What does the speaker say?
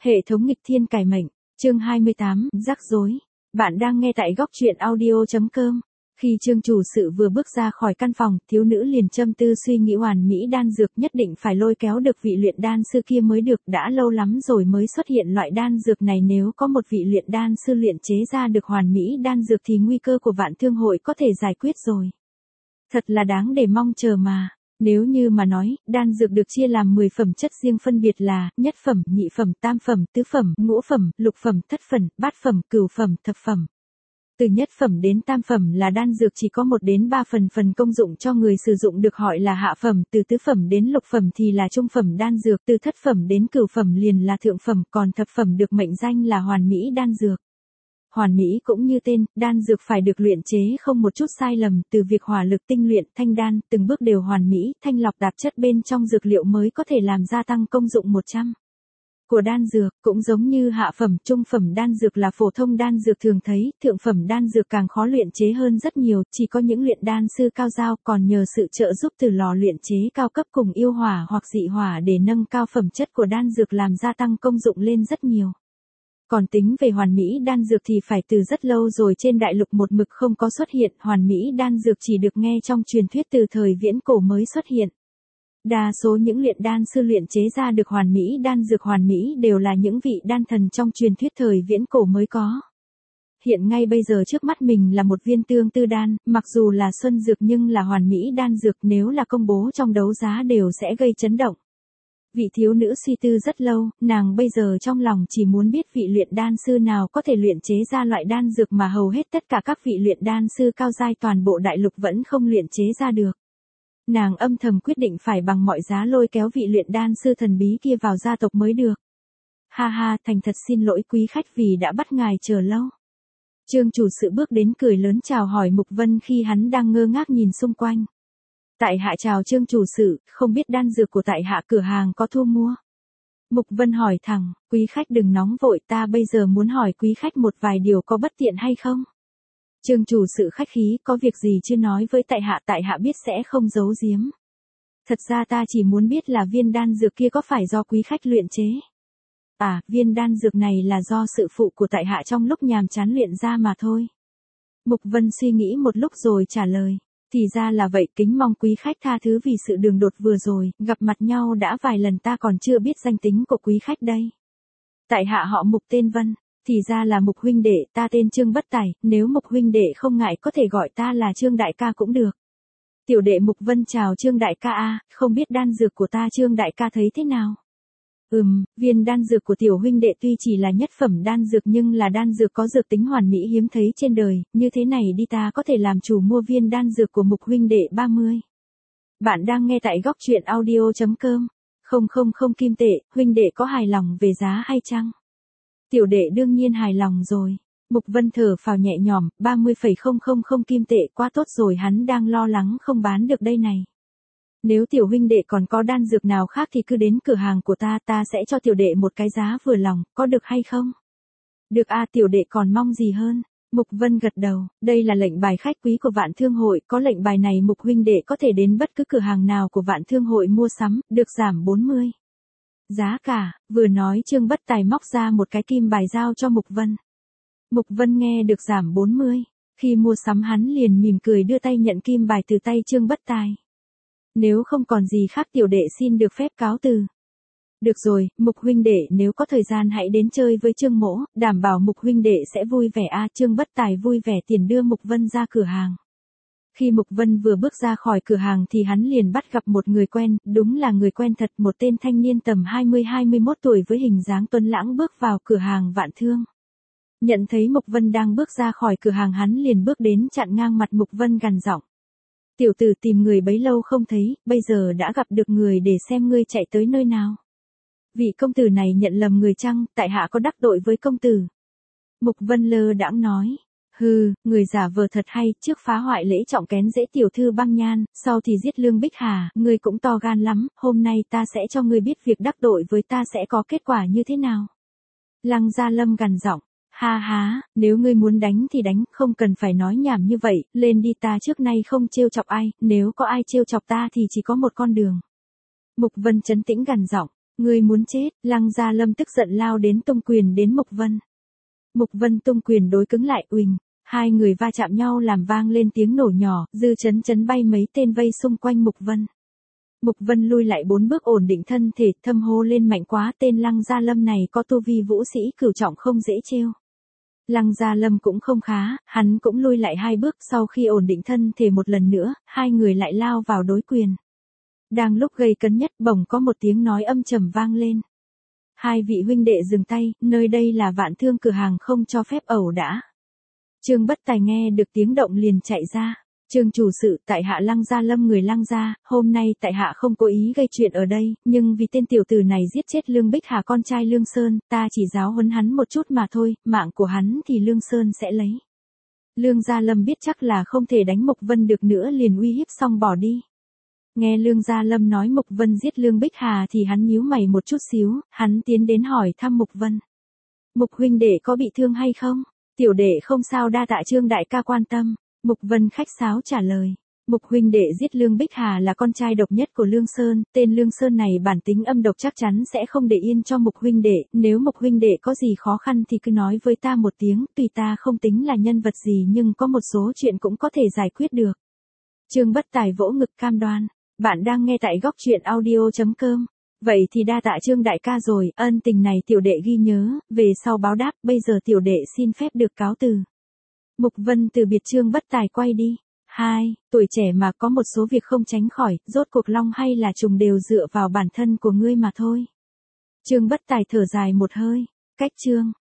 Hệ thống nghịch thiên cải mệnh, chương 28, rắc rối. Bạn đang nghe tại góc truyện audio.com. Khi Trương chủ sự vừa bước ra khỏi căn phòng, thiếu nữ liền châm tư suy nghĩ hoàn mỹ đan dược nhất định phải lôi kéo được vị luyện đan sư kia mới được, đã lâu lắm rồi mới xuất hiện loại đan dược này, nếu có một vị luyện đan sư luyện chế ra được hoàn mỹ đan dược thì nguy cơ của Vạn Thương hội có thể giải quyết rồi. Thật là đáng để mong chờ mà. Nếu như mà nói, đan dược được chia làm 10 phẩm chất riêng phân biệt là, nhất phẩm, nhị phẩm, tam phẩm, tứ phẩm, ngũ phẩm, lục phẩm, thất phẩm, bát phẩm, cửu phẩm, thập phẩm. Từ nhất phẩm đến tam phẩm là đan dược chỉ có 1 đến 3 phần công dụng cho người sử dụng được gọi là hạ phẩm, từ tứ phẩm đến lục phẩm thì là trung phẩm đan dược, từ thất phẩm đến cửu phẩm liền là thượng phẩm, còn thập phẩm được mệnh danh là hoàn mỹ đan dược. Hoàn mỹ cũng như tên, đan dược phải được luyện chế không một chút sai lầm, từ việc hỏa lực tinh luyện, thanh đan, từng bước đều hoàn mỹ, thanh lọc tạp chất bên trong dược liệu mới có thể làm gia tăng công dụng 100 của đan dược, cũng giống như hạ phẩm, trung phẩm đan dược là phổ thông đan dược thường thấy, thượng phẩm đan dược càng khó luyện chế hơn rất nhiều, chỉ có những luyện đan sư cao giao còn nhờ sự trợ giúp từ lò luyện chế cao cấp cùng yêu hỏa hoặc dị hỏa để nâng cao phẩm chất của đan dược làm gia tăng công dụng lên rất nhiều. Còn tính về hoàn mỹ đan dược thì phải từ rất lâu rồi trên đại lục một mực không có xuất hiện, hoàn mỹ đan dược chỉ được nghe trong truyền thuyết từ thời viễn cổ mới xuất hiện. Đa số những luyện đan sư luyện chế ra được hoàn mỹ đan dược hoàn mỹ đều là những vị đan thần trong truyền thuyết thời viễn cổ mới có. Hiện ngay bây giờ trước mắt mình là một viên tương tư đan, mặc dù là xuân dược nhưng là hoàn mỹ đan dược, nếu là công bố trong đấu giá đều sẽ gây chấn động. Vị thiếu nữ suy tư rất lâu, nàng bây giờ trong lòng chỉ muốn biết vị luyện đan sư nào có thể luyện chế ra loại đan dược mà hầu hết tất cả các vị luyện đan sư cao giai toàn bộ đại lục vẫn không luyện chế ra được. Nàng âm thầm quyết định phải bằng mọi giá lôi kéo vị luyện đan sư thần bí kia vào gia tộc mới được. Ha ha, thành thật xin lỗi quý khách vì đã bắt ngài chờ lâu. Trương chủ sự bước đến cười lớn chào hỏi Mục Vân khi hắn đang ngơ ngác nhìn xung quanh. Tại hạ chào Trương chủ sự, không biết đan dược của tại hạ cửa hàng có thu mua. Mục Vân hỏi thẳng, quý khách đừng nóng vội, ta bây giờ muốn hỏi quý khách một vài điều có bất tiện hay không? Trương chủ sự khách khí, có việc gì chưa nói với tại hạ biết sẽ không giấu giếm. Thật ra ta chỉ muốn biết là viên đan dược kia có phải do quý khách luyện chế. À, viên đan dược này là do sự phụ của tại hạ trong lúc nhàm chán luyện ra mà thôi. Mục Vân suy nghĩ một lúc rồi trả lời. Thì ra là vậy, kính mong quý khách tha thứ vì sự đường đột vừa rồi, gặp mặt nhau đã vài lần ta còn chưa biết danh tính của quý khách đây. Tại hạ họ Mục tên Vân, thì ra là Mục huynh đệ, ta tên Trương Bất Tài, nếu Mục huynh đệ không ngại có thể gọi ta là Trương đại ca cũng được. Tiểu đệ Mục Vân chào Trương đại ca a, không biết đan dược của ta Trương đại ca thấy thế nào? Viên đan dược của tiểu huynh đệ tuy chỉ là nhất phẩm đan dược nhưng là đan dược có dược tính hoàn mỹ hiếm thấy trên đời, như thế này đi ta có thể làm chủ mua viên đan dược của Mục huynh đệ 30. Bạn đang nghe tại góc truyện audio.com. Không kim tệ, huynh đệ có hài lòng về giá hay chăng? Tiểu đệ đương nhiên hài lòng rồi. Mục Vân thở phào nhẹ nhõm, 30,000 kim tệ quá tốt rồi, hắn đang lo lắng không bán được đây này. Nếu tiểu huynh đệ còn có đan dược nào khác thì cứ đến cửa hàng của ta sẽ cho tiểu đệ một cái giá vừa lòng, có được hay không? Được a, tiểu đệ còn mong gì hơn? Mục Vân gật đầu, đây là lệnh bài khách quý của Vạn Thương hội, có lệnh bài này Mục huynh đệ có thể đến bất cứ cửa hàng nào của Vạn Thương hội mua sắm, được giảm 40. Giá cả, vừa nói Trương Bất Tài móc ra một cái kim bài giao cho Mục Vân. Mục Vân nghe được giảm 40, khi mua sắm hắn liền mỉm cười đưa tay nhận kim bài từ tay Trương Bất Tài. Nếu không còn gì khác tiểu đệ xin được phép cáo từ. Được rồi, Mục huynh đệ nếu có thời gian hãy đến chơi với Trương mỗ, đảm bảo Mục huynh đệ sẽ vui vẻ a. Trương Bất Tài vui vẻ tiền đưa Mục Vân ra cửa hàng. Khi Mục Vân vừa bước ra khỏi cửa hàng thì hắn liền bắt gặp một người quen, đúng là người quen thật, một tên thanh niên tầm 20-21 tuổi với hình dáng tuấn lãng bước vào cửa hàng Vạn Thương. Nhận thấy Mục Vân đang bước ra khỏi cửa hàng hắn liền bước đến chặn ngang mặt Mục Vân gằn giọng. Tiểu tử tìm người bấy lâu không thấy, bây giờ đã gặp được người để xem ngươi chạy tới nơi nào. Vị công tử này nhận lầm người chăng, tại hạ có đắc tội với công tử. Mục Vân lơ đãng nói. Hừ, người giả vờ thật hay, trước phá hoại lễ trọng kén dễ tiểu thư Băng Nhan, sau thì giết Lương Bích Hà, ngươi cũng to gan lắm, hôm nay ta sẽ cho ngươi biết việc đắc tội với ta sẽ có kết quả như thế nào. Lăng Gia Lâm gằn giọng. Ha há, nếu ngươi muốn đánh thì đánh, không cần phải nói nhảm như vậy, lên đi, ta trước nay không trêu chọc ai, nếu có ai trêu chọc ta thì chỉ có một con đường. Mục Vân trấn tĩnh gằn giọng, Ngươi muốn chết, Lăng Gia Lâm tức giận lao đến tung quyền đến Mục Vân. Mục Vân tung quyền đối cứng lại uỳnh, hai người va chạm nhau làm vang lên tiếng nổ nhỏ, dư chấn chấn bay mấy tên vây xung quanh Mục Vân. Mục Vân lui lại 4 bước ổn định thân thể, thâm hô lên mạnh quá, tên Lăng Gia Lâm này có tu vi vũ sĩ cửu trọng không dễ trêu. Lăng Gia Lâm cũng không khá, hắn cũng lui lại 2 bước, sau khi ổn định thân thể một lần nữa, hai người lại lao vào đối quyền. Đang lúc gây cấn nhất, bỗng có một tiếng nói âm trầm vang lên. Hai vị huynh đệ dừng tay, nơi đây là Vạn Thương cửa hàng, không cho phép ẩu đả. Trương Bất Tài nghe được tiếng động liền chạy ra. Trương chủ sự, tại hạ Lăng Gia Lâm người Lăng gia, hôm nay tại hạ không cố ý gây chuyện ở đây, nhưng vì tên tiểu tử này giết chết Lương Bích Hà con trai Lương Sơn, ta chỉ giáo huấn hắn một chút mà thôi, mạng của hắn thì Lương Sơn sẽ lấy. Lương Gia Lâm biết chắc là không thể đánh Mục Vân được nữa liền uy hiếp xong bỏ đi. Nghe Lương Gia Lâm nói Mục Vân giết Lương Bích Hà thì hắn nhíu mày một chút xíu, hắn tiến đến hỏi thăm Mục Vân. Mục huynh đệ có bị thương hay không? Tiểu đệ không sao, đa tạ Trương đại ca quan tâm. Mục Vân khách sáo trả lời. Mục huynh đệ giết Lương Bích Hà là con trai độc nhất của Lương Sơn, tên Lương Sơn này bản tính âm độc chắc chắn sẽ không để yên cho Mục huynh đệ, nếu Mục huynh đệ có gì khó khăn thì cứ nói với ta một tiếng, tùy ta không tính là nhân vật gì nhưng có một số chuyện cũng có thể giải quyết được. Trương Bất Tài vỗ ngực cam đoan. Bạn đang nghe tại góc truyện audio.com. Vậy thì đa tạ Trương đại ca rồi, ân tình này tiểu đệ ghi nhớ, về sau báo đáp, bây giờ tiểu đệ xin phép được cáo từ. Mục Vân từ biệt Trương Bất Tài quay đi. 2. Tuổi trẻ mà có một số việc không tránh khỏi, rốt cuộc long hay là trùng đều dựa vào bản thân của ngươi mà thôi. Trương Bất Tài thở dài một hơi. Cách chương.